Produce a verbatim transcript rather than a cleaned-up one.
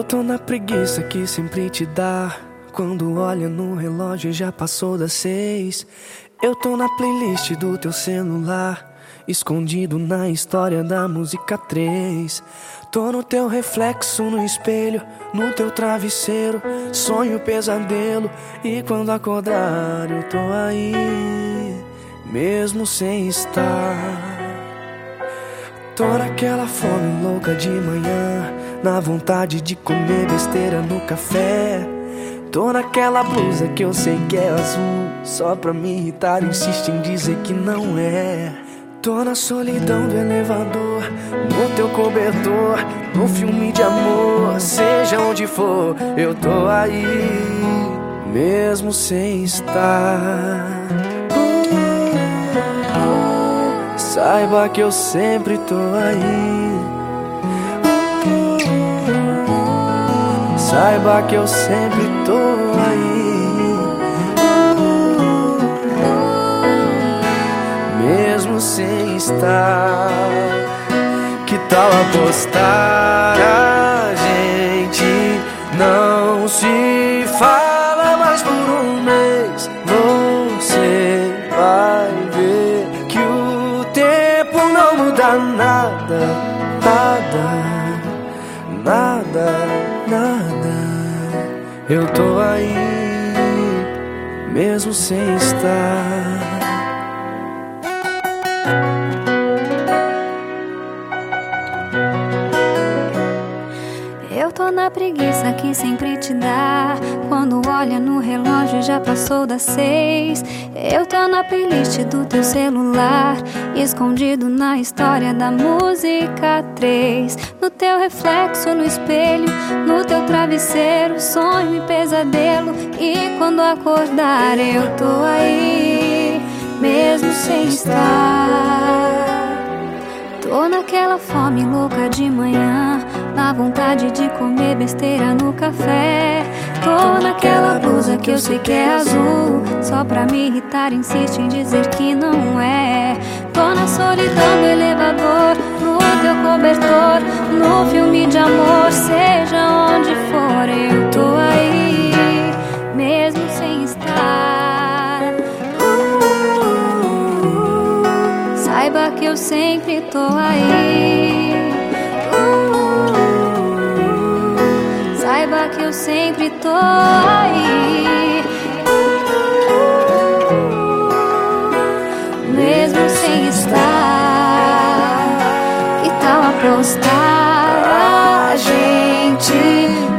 tô na preguiça que sempre te dá. Quando olha no relógio já passou das seis. Eu tô na playlist do teu celular, escondido na história da música três. Tô no teu reflexo no espelho, no teu travesseiro, sonho pesadelo. E quando acordar eu tô aí, mesmo sem estar. Tô naquela fome louca de manhã, na vontade de comer besteira no café. Tô naquela blusa que eu sei que é azul, só pra me irritar insiste em dizer que não é. Tô na solidão do elevador, no teu cobertor, no filme de amor. Seja onde for, eu tô aí, mesmo sem estar. Saiba que eu sempre tô aí. Saiba que eu sempre tô aí, mesmo sem estar. Que tal apostar? A gente não se fala mais por um mês. Você vai ver que o tempo não muda nada, nada, nada, nada. Eu tô aí, mesmo sem estar. Eu tô na preguiça que sempre te dá. Quando olha no relógio já passou das seis. Eu tô na playlist do teu celular, escondido na história da música três. No teu reflexo no espelho, no teu travesseiro, sonho e pesadelo. E quando acordar eu tô aí, mesmo sem estar. Tô naquela fome louca de manhã, na vontade de comer besteira no café. Tô naquela blusa que eu sei que é azul, só pra me irritar insiste em dizer que não é. Tô na solidão do elevador, no teu cobertor, no filme de amor. Seja onde for, eu tô aí, mesmo sem estar. uh, Saiba que eu sempre tô aí. Saiba que eu sempre tô aí, mesmo sem estar. Que tal apostar? A gente